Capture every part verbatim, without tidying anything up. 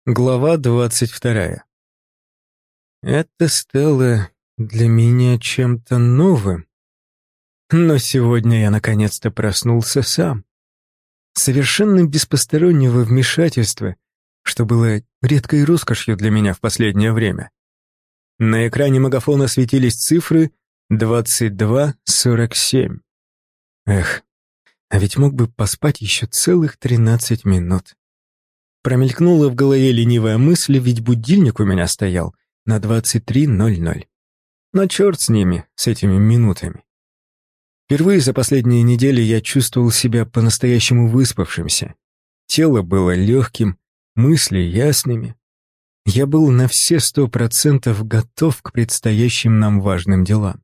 Глава двадцать вторая. Это стало для меня чем-то новым. Но сегодня я наконец-то проснулся сам. Совершенно без постороннего вмешательства, что было редкой роскошью для меня в последнее время. На экране магафона светились цифры двадцать два сорок семь. Эх, а ведь мог бы поспать еще целых тринадцать минут. Промелькнула в голове ленивая мысль, ведь будильник у меня стоял на двадцать три ноль ноль. Но черт с ними, с этими минутами. Впервые за последние недели я чувствовал себя по-настоящему выспавшимся. Тело было легким, мысли ясными. Я был на все сто процентов готов к предстоящим нам важным делам.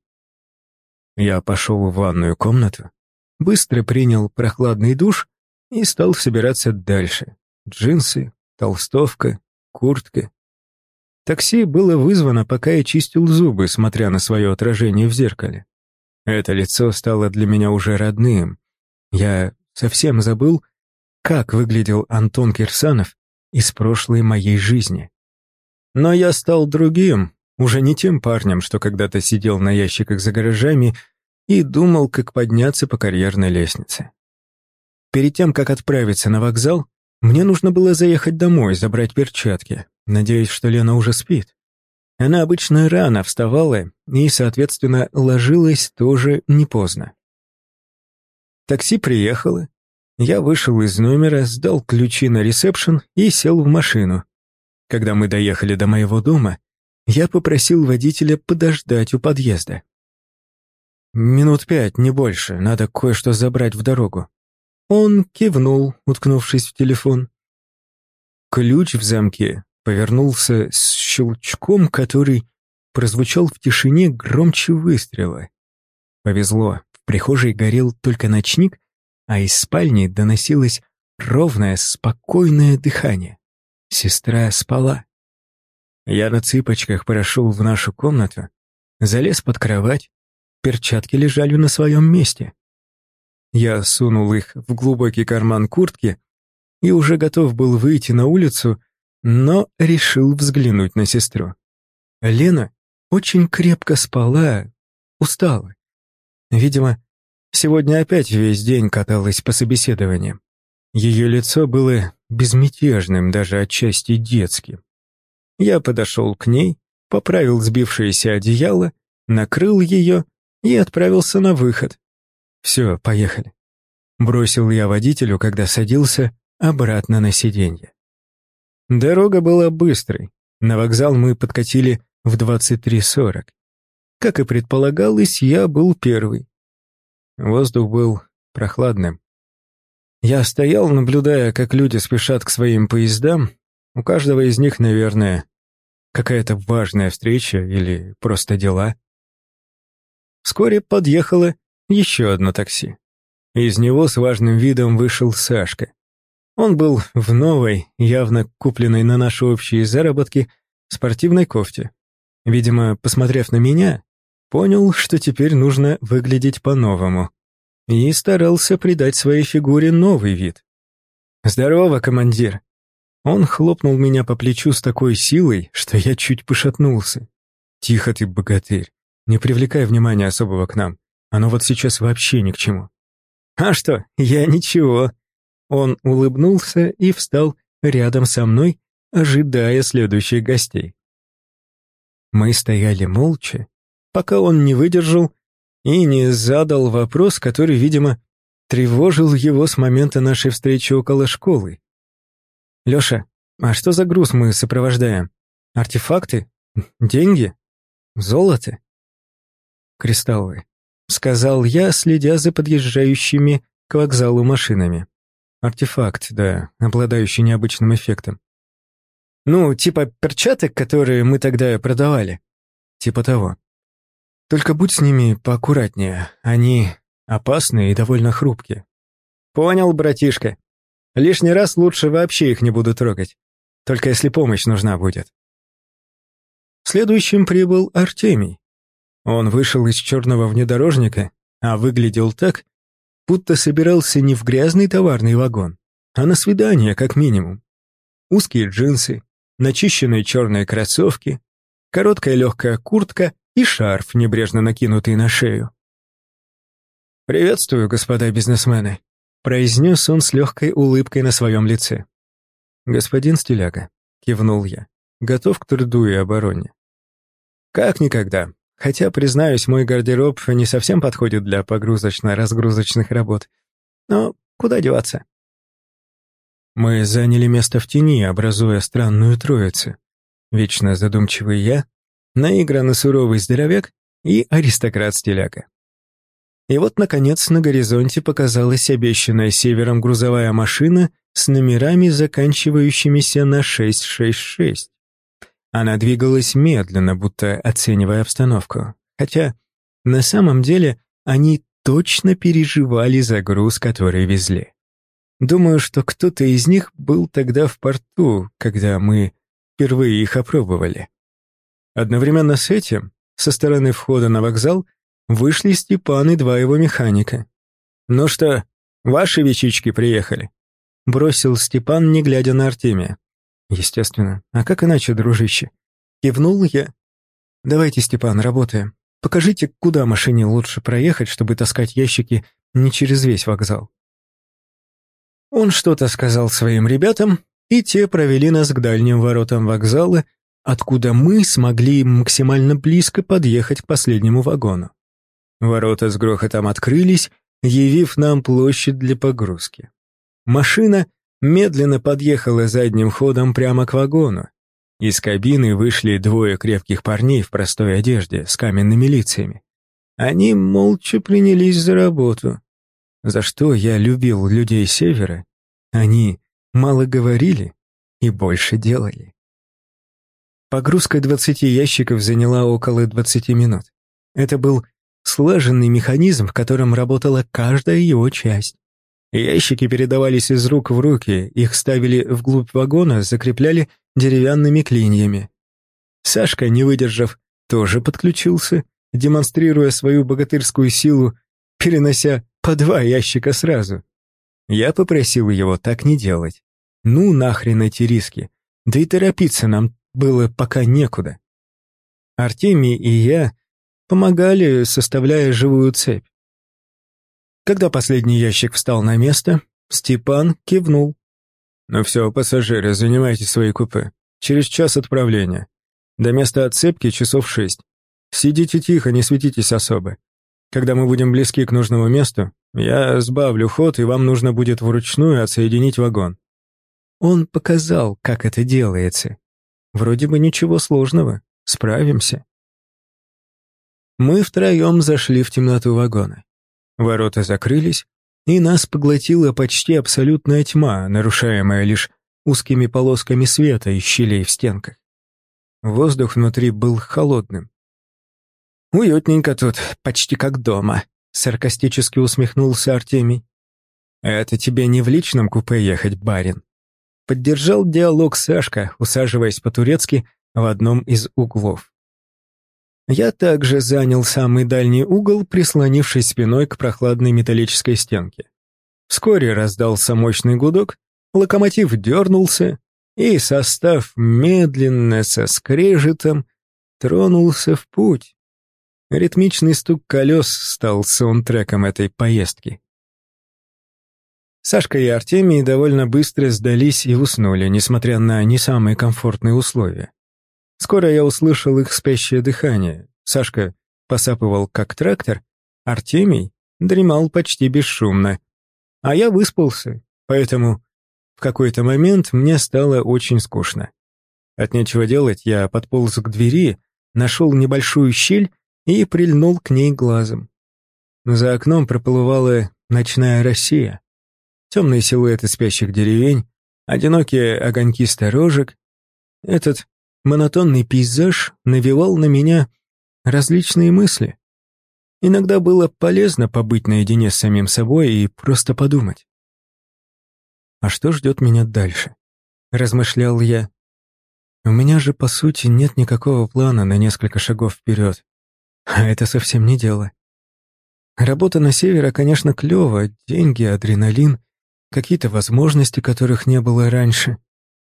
Я пошел в ванную комнату, быстро принял прохладный душ и стал собираться дальше. Джинсы, толстовка, куртка. Такси было вызвано, пока я чистил зубы, смотря на свое отражение в зеркале. Это лицо стало для меня уже родным. Я совсем забыл, как выглядел Антон Кирсанов из прошлой моей жизни. Но я стал другим, уже не тем парнем, что когда-то сидел на ящиках за гаражами и думал, как подняться по карьерной лестнице. Перед тем, как отправиться на вокзал, мне нужно было заехать домой, забрать перчатки, надеясь, что Лена уже спит. Она обычно рано вставала и, соответственно, ложилась тоже не поздно. Такси приехало. Я вышел из номера, сдал ключи на ресепшн и сел в машину. Когда мы доехали до моего дома, я попросил водителя подождать у подъезда. Минут пять, не больше, надо кое-что забрать в дорогу. Он кивнул, уткнувшись в телефон. Ключ в замке повернулся с щелчком, который прозвучал в тишине громче выстрела. Повезло, в прихожей горел только ночник, а из спальни доносилось ровное, спокойное дыхание. Сестра спала. Я на цыпочках прошел в нашу комнату, залез под кровать, перчатки лежали на своем месте. Я сунул их в глубокий карман куртки и уже готов был выйти на улицу, но решил взглянуть на сестру. Лена очень крепко спала, устала. Видимо, сегодня опять весь день каталась по собеседованиям. Ее лицо было безмятежным, даже отчасти детским. Я подошел к ней, поправил сбившееся одеяло, накрыл ее и отправился на выход. «Все, поехали», — бросил я водителю, когда садился обратно на сиденье. Дорога была быстрой. На вокзал мы подкатили в двадцать три сорок. Как и предполагалось, я был первый. Воздух был прохладным. Я стоял, наблюдая, как люди спешат к своим поездам. У каждого из них, наверное, какая-то важная встреча или просто дела. Вскоре подъехало еще одно такси. Из него с важным видом вышел Сашка. Он был в новой, явно купленной на наши общие заработки, спортивной кофте. Видимо, посмотрев на меня, понял, что теперь нужно выглядеть по-новому. И старался придать своей фигуре новый вид. «Здорово, командир!» Он хлопнул меня по плечу с такой силой, что я чуть пошатнулся. «Тихо ты, богатырь, не привлекай внимания особого к нам. Оно вот сейчас вообще ни к чему». «А что, я ничего». Он улыбнулся и встал рядом со мной, ожидая следующих гостей. Мы стояли молча, пока он не выдержал и не задал вопрос, который, видимо, тревожил его с момента нашей встречи около школы. «Леша, а что за груз мы сопровождаем? Артефакты? Деньги? Золото?» «Кристаллы», — сказал я, следя за подъезжающими к вокзалу машинами. «Артефакт, да, обладающий необычным эффектом». «Ну, типа перчаток, которые мы тогда продавали?» «Типа того. Только будь с ними поаккуратнее, они опасные и довольно хрупкие». «Понял, братишка. Лишний раз лучше вообще их не буду трогать, только если помощь нужна будет». Следующим прибыл Артемий. Он вышел из черного внедорожника, а выглядел так, будто собирался не в грязный товарный вагон, а на свидание, как минимум. Узкие джинсы, начищенные черные кроссовки, короткая легкая куртка и шарф, небрежно накинутый на шею. «Приветствую, господа бизнесмены», — произнес он с легкой улыбкой на своем лице. «Господин Стиляга», — кивнул я, — «готов к труду и обороне». «Как никогда. Хотя, признаюсь, мой гардероб не совсем подходит для погрузочно-разгрузочных работ. Но куда деваться?» Мы заняли место в тени, образуя странную троицу. Вечно задумчивый я, наигранно суровый здоровяк и аристократ-стиляга. И вот, наконец, на горизонте показалась обещанная севером грузовая машина с номерами, заканчивающимися на шесть шесть шесть. Она двигалась медленно, будто оценивая обстановку. Хотя, на самом деле, они точно переживали за груз, который везли. Думаю, что кто-то из них был тогда в порту, когда мы впервые их опробовали. Одновременно с этим, со стороны входа на вокзал, вышли Степан и два его механика. «Ну что, ваши вещички приехали?» — бросил Степан, не глядя на Артемия. «Естественно. А как иначе, дружище?» Кивнул я. «Давайте, Степан, работаем. Покажите, куда машине лучше проехать, чтобы таскать ящики не через весь вокзал». Он что-то сказал своим ребятам, и те провели нас к дальним воротам вокзала, откуда мы смогли максимально близко подъехать к последнему вагону. Ворота с грохотом открылись, явив нам площадь для погрузки. Машина медленно подъехала задним ходом прямо к вагону. Из кабины вышли двое крепких парней в простой одежде с каменными лицами. Они молча принялись за работу. За что я любил людей Севера, они мало говорили и больше делали. Погрузка двадцати ящиков заняла около двадцати минут. Это был слаженный механизм, в котором работала каждая его часть. Ящики передавались из рук в руки, их ставили вглубь вагона, закрепляли деревянными клиньями. Сашка, не выдержав, тоже подключился, демонстрируя свою богатырскую силу, перенося по два ящика сразу. Я попросил его так не делать. Ну нахрен эти риски, да и торопиться нам было пока некуда. Артемий и я помогали, составляя живую цепь. Когда последний ящик встал на место, Степан кивнул. «Ну все, пассажиры, занимайте свои купе. Через час отправления. До места отцепки часов шесть. Сидите тихо, не светитесь особо. Когда мы будем близки к нужному месту, я сбавлю ход, и вам нужно будет вручную отсоединить вагон». Он показал, как это делается. Вроде бы ничего сложного, справимся. Мы втроем зашли в темноту вагона. Ворота закрылись, и нас поглотила почти абсолютная тьма, нарушаемая лишь узкими полосками света из щелей в стенках. Воздух внутри был холодным. «Уютненько тут, почти как дома», — саркастически усмехнулся Артемий. «Это тебе не в личном купе ехать, барин». Поддержал диалог Сашка, усаживаясь по-турецки в одном из углов. Я также занял самый дальний угол, прислонившись спиной к прохладной металлической стенке. Вскоре раздался мощный гудок, локомотив дернулся, и состав медленно со скрежетом тронулся в путь. Ритмичный стук колес стал саундтреком этой поездки. Сашка и Артемий довольно быстро сдались и уснули, несмотря на не самые комфортные условия. Скоро я услышал их спящее дыхание. Сашка посапывал как трактор, Артемий дремал почти бесшумно. А я выспался, поэтому в какой-то момент мне стало очень скучно. От нечего делать я подполз к двери, нашел небольшую щель и прильнул к ней глазом. За окном проплывала ночная Россия. Темные силуэты спящих деревень, одинокие огоньки сторожек. Этот монотонный пейзаж навевал на меня различные мысли. Иногда было полезно побыть наедине с самим собой и просто подумать. «А что ждет меня дальше?» — размышлял я. «У меня же, по сути, нет никакого плана на несколько шагов вперед. А это совсем не дело. Работа на севере, конечно, клево, деньги, адреналин, какие-то возможности, которых не было раньше.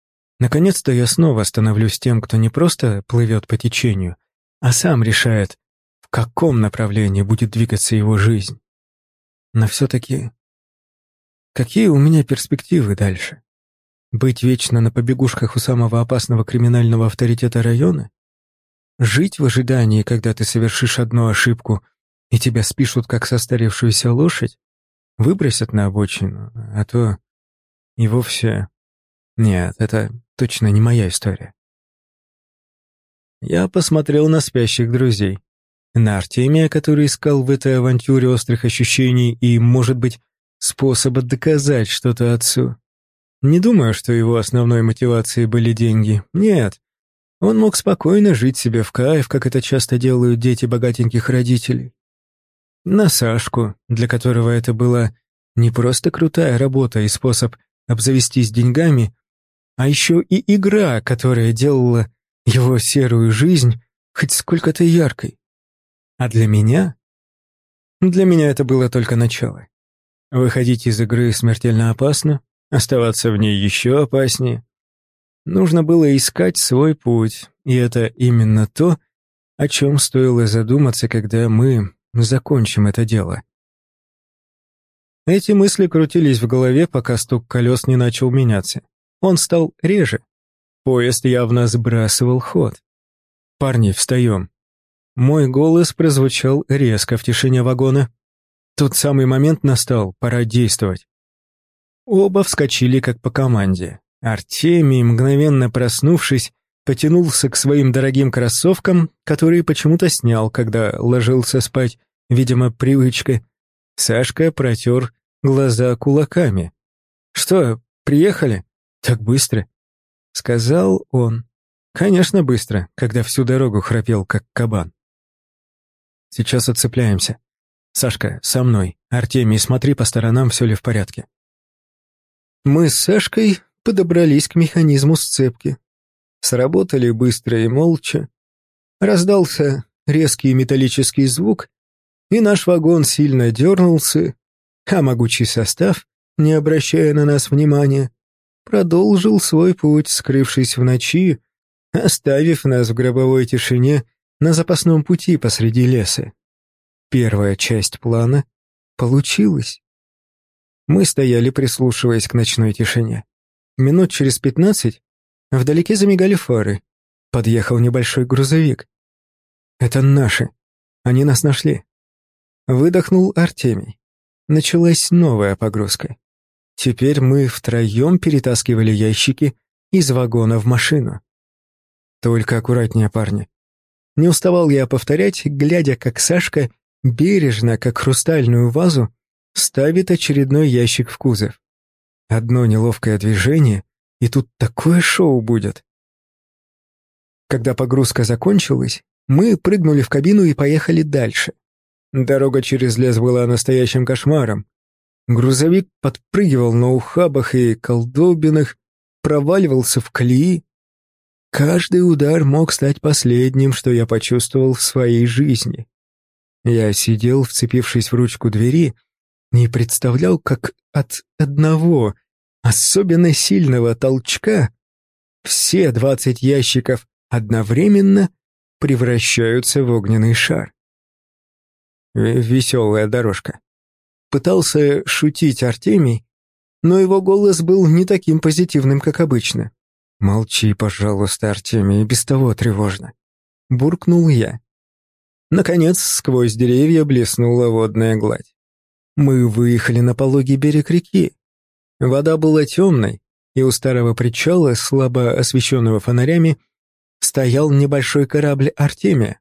Наконец-то я снова становлюсь тем, кто не просто плывет по течению, а сам решает, в каком направлении будет двигаться его жизнь. Но все-таки, какие у меня перспективы дальше? Быть вечно на побегушках у самого опасного криминального авторитета района? Жить в ожидании, когда ты совершишь одну ошибку, и тебя спишут как состаревшуюся лошадь? Выбросят на обочину, а то и вовсе... Нет, это точно не моя история. Я посмотрел на спящих друзей. На Артемия, который искал в этой авантюре острых ощущений и, может быть, способа доказать что-то отцу. Не думаю, что его основной мотивацией были деньги. Нет, он мог спокойно жить себе в кайф, как это часто делают дети богатеньких родителей. На Сашку, для которого это была не просто крутая работа и способ обзавестись деньгами, а еще и игра, которая делала его серую жизнь хоть сколько-то яркой. А для меня? Для меня это было только начало. Выходить из игры смертельно опасно, оставаться в ней еще опаснее. Нужно было искать свой путь, и это именно то, о чем стоило задуматься, когда мы закончим это дело. Эти мысли крутились в голове, пока стук колес не начал меняться. Он стал реже. Поезд явно сбрасывал ход. «Парни, встаем!» Мой голос прозвучал резко в тишине вагона. Тот самый момент настал, пора действовать. Оба вскочили как по команде. Артемий, мгновенно проснувшись, потянулся к своим дорогим кроссовкам, которые почему-то снял, когда ложился спать, видимо, привычка. Сашка протер глаза кулаками. «Что, приехали? Так быстро?» — сказал он. Конечно, быстро, когда всю дорогу храпел, как кабан. «Сейчас отцепляемся. Сашка, со мной. Артемий, смотри по сторонам, все ли в порядке». Мы с Сашкой подобрались к механизму сцепки. Сработали быстро и молча. Раздался резкий металлический звук, и наш вагон сильно дернулся, а могучий состав, не обращая на нас внимания, продолжил свой путь, скрывшись в ночи, оставив нас в гробовой тишине на запасном пути посреди леса. Первая часть плана получилась. Мы стояли, прислушиваясь к ночной тишине. Минут через пятнадцать вдалеке замигали фары. Подъехал небольшой грузовик. «Это наши. Они нас нашли». Выдохнул Артемий. Началась новая погрузка. Теперь мы втроем перетаскивали ящики из вагона в машину. «Только аккуратнее, парни». Не уставал я повторять, глядя, как Сашка бережно, как хрустальную вазу, ставит очередной ящик в кузов. Одно неловкое движение, и тут такое шоу будет. Когда погрузка закончилась, мы прыгнули в кабину и поехали дальше. Дорога через лес была настоящим кошмаром. Грузовик подпрыгивал на ухабах и колдобинах, проваливался в колеи. Каждый удар мог стать последним, что я почувствовал в своей жизни. Я сидел, вцепившись в ручку двери, не представлял, как от одного, особенно сильного толчка все двадцать ящиков одновременно превращаются в огненный шар. Веселая дорожка. Пытался шутить Артемий, но его голос был не таким позитивным, как обычно. «Молчи, пожалуйста, Артемий, и без того тревожно», — буркнул я. Наконец, сквозь деревья блеснула водная гладь. Мы выехали на пологий берег реки. Вода была темной, и у старого причала, слабо освещенного фонарями, стоял небольшой корабль Артемия.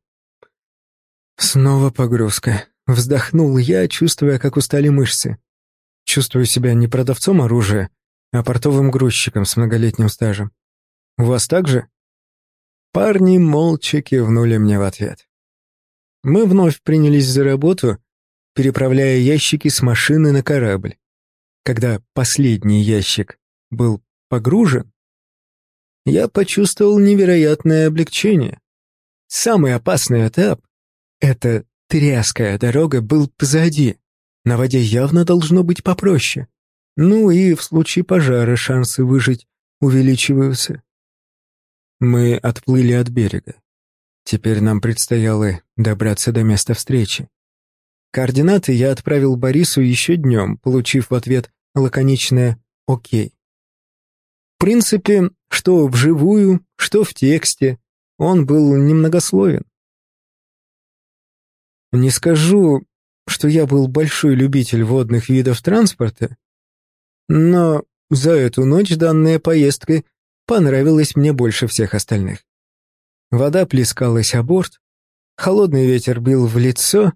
Снова погрузка. Вздохнул я, чувствуя, как устали мышцы. Чувствую себя не продавцом оружия, а портовым грузчиком с многолетним стажем. У вас так же? Парни молча кивнули мне в ответ. Мы вновь принялись за работу, переправляя ящики с машины на корабль. Когда последний ящик был погружен, я почувствовал невероятное облегчение. Самый опасный этап — это тряская дорога, был позади. На воде явно должно быть попроще. Ну и в случае пожара шансы выжить увеличиваются. Мы отплыли от берега. Теперь нам предстояло добраться до места встречи. Координаты я отправил Борису еще днем, получив в ответ лаконичное «Окей». В принципе, что вживую, что в тексте, он был немногословен. Не скажу, что я был большой любитель водных видов транспорта, но за эту ночь данная поездка понравилась мне больше всех остальных. Вода плескалась о борт, холодный ветер бил в лицо.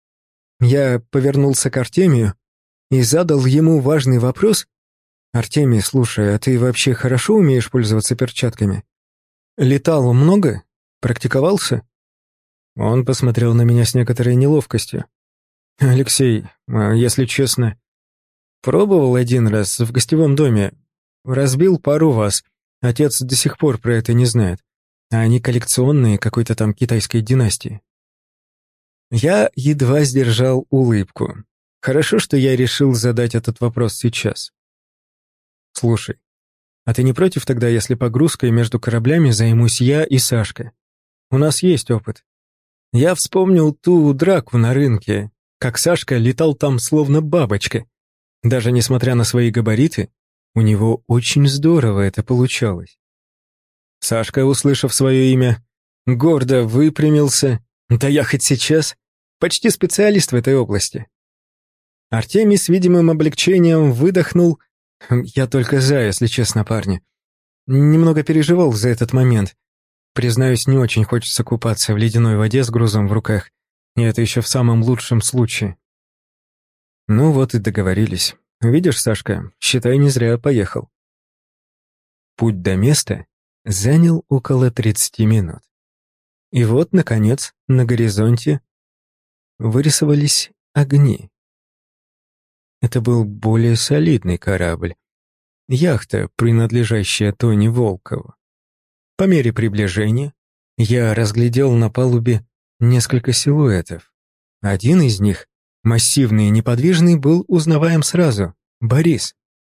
Я повернулся к Артемию и задал ему важный вопрос. «Артемий, слушай, а ты вообще хорошо умеешь пользоваться перчатками? Летал много? Практиковался?» Он посмотрел на меня с некоторой неловкостью. «Алексей, если честно, пробовал один раз в гостевом доме. Разбил пару ваз. Отец до сих пор про это не знает. А они коллекционные какой-то там китайской династии». Я едва сдержал улыбку. Хорошо, что я решил задать этот вопрос сейчас. «Слушай, а ты не против тогда, если погрузкой между кораблями займусь я и Сашка? У нас есть опыт. Я вспомнил ту драку на рынке, как Сашка летал там словно бабочка. Даже несмотря на свои габариты, у него очень здорово это получалось». Сашка, услышав свое имя, гордо выпрямился. «Да я хоть сейчас почти специалист в этой области». Артемий с видимым облегчением выдохнул. «Я только за, если честно, парни. Немного переживал за этот момент. Признаюсь, не очень хочется купаться в ледяной воде с грузом в руках, и это еще в самом лучшем случае». Ну вот и договорились. Видишь, Сашка, считай, не зря поехал. Путь до места занял около тридцати минут. И вот, наконец, на горизонте вырисовались огни. Это был более солидный корабль. Яхта, принадлежащая Тони Волкову. По мере приближения я разглядел на палубе несколько силуэтов. Один из них, массивный и неподвижный, был узнаваем сразу — Борис.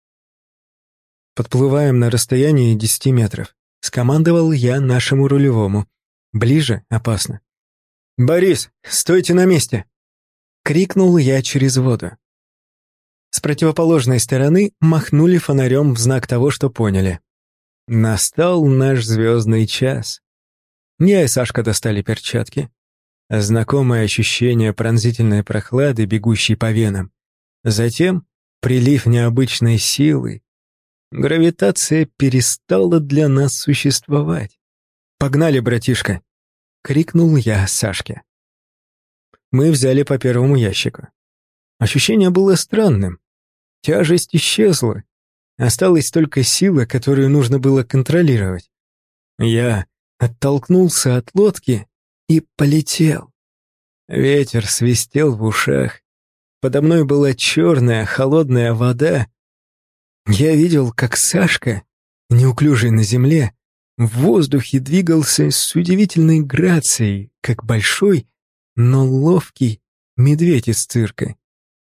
«Подплываем на расстоянии десяти метров», — скомандовал я нашему рулевому. «Ближе опасно». «Борис, стойте на месте!» — крикнул я через воду. С противоположной стороны махнули фонарем в знак того, что поняли. Настал наш звездный час. Я и Сашка достали перчатки. Знакомое ощущение пронзительной прохлады, бегущей по венам. Затем прилив необычной силы. Гравитация перестала для нас существовать. «Погнали, братишка!» — крикнул я Сашке. Мы взяли по первому ящику. Ощущение было странным. Тяжесть исчезла. Осталась только сила, которую нужно было контролировать. Я оттолкнулся от лодки и полетел. Ветер свистел в ушах. Подо мной была черная, холодная вода. Я видел, как Сашка, неуклюжий на земле, в воздухе двигался с удивительной грацией, как большой, но ловкий медведь из цирка.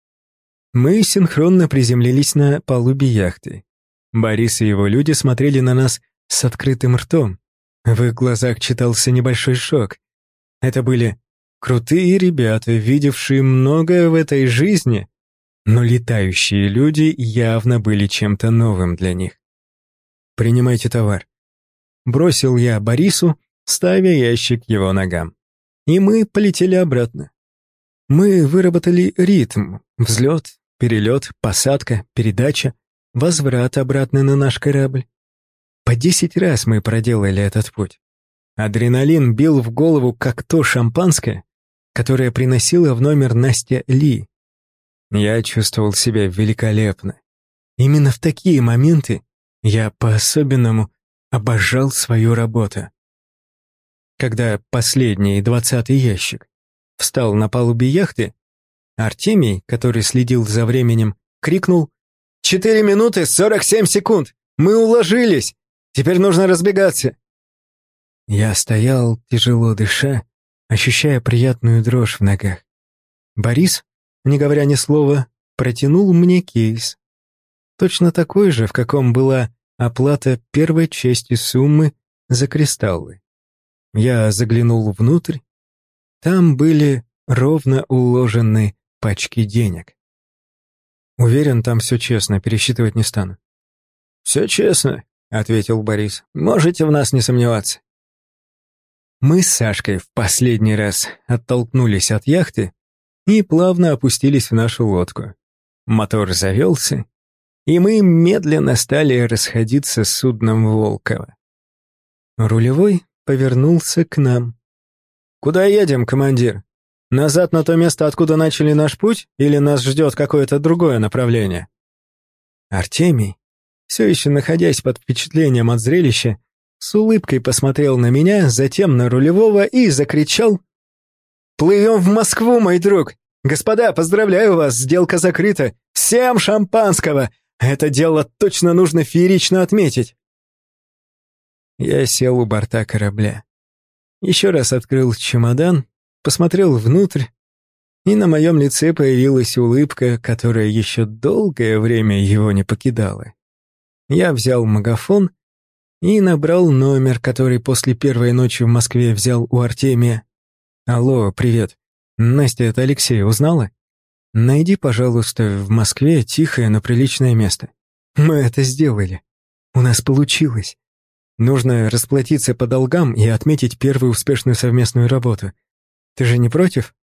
Мы синхронно приземлились на палубе яхты. Борис и его люди смотрели на нас с открытым ртом. В их глазах читался небольшой шок. Это были крутые ребята, видевшие многое в этой жизни, но летающие люди явно были чем-то новым для них. «Принимайте товар», — бросил я Борису, ставя ящик его ногам. И мы полетели обратно. Мы выработали ритм: взлет, перелет, посадка, передача, возврат обратно на наш корабль. По десять раз мы проделали этот путь. Адреналин бил в голову, как то шампанское, которое приносила в номер Настя Ли. Я чувствовал себя великолепно. Именно в такие моменты я по-особенному обожал свою работу. Когда последний, двадцатый ящик встал на палубе яхты, Артемий, который следил за временем, крикнул: «Четыре минуты сорок семь секунд! Мы уложились! Теперь нужно разбегаться!» Я стоял, тяжело дыша, ощущая приятную дрожь в ногах. Борис, не говоря ни слова, протянул мне кейс. Точно такой же, в каком была оплата первой части суммы за кристаллы. Я заглянул внутрь. Там были ровно уложены пачки денег. Уверен, там все честно, пересчитывать не стану. «Все честно», — ответил Борис. «Можете в нас не сомневаться». Мы с Сашкой в последний раз оттолкнулись от яхты и плавно опустились в нашу лодку. Мотор завелся, и мы медленно стали расходиться с судном Волкова. Рулевой повернулся к нам. «Куда едем, командир? Назад на то место, откуда начали наш путь, или нас ждет какое-то другое направление?» Артемий, все еще находясь под впечатлением от зрелища, с улыбкой посмотрел на меня, затем на рулевого и закричал: «Плывем в Москву, мой друг! Господа, поздравляю вас, сделка закрыта! Всем шампанского! Это дело точно нужно феерично отметить!» Я сел у борта корабля. Еще раз открыл чемодан, посмотрел внутрь, и на моем лице появилась улыбка, которая еще долгое время его не покидала. Я взял магафон и набрал номер, который после первой ночи в Москве взял у Артемия. «Алло, привет. Настя, это Алексей, узнала? Найди, пожалуйста, в Москве тихое, но приличное место. Мы это сделали. У нас получилось. Нужно расплатиться по долгам и отметить первую успешную совместную работу. Ты же не против?»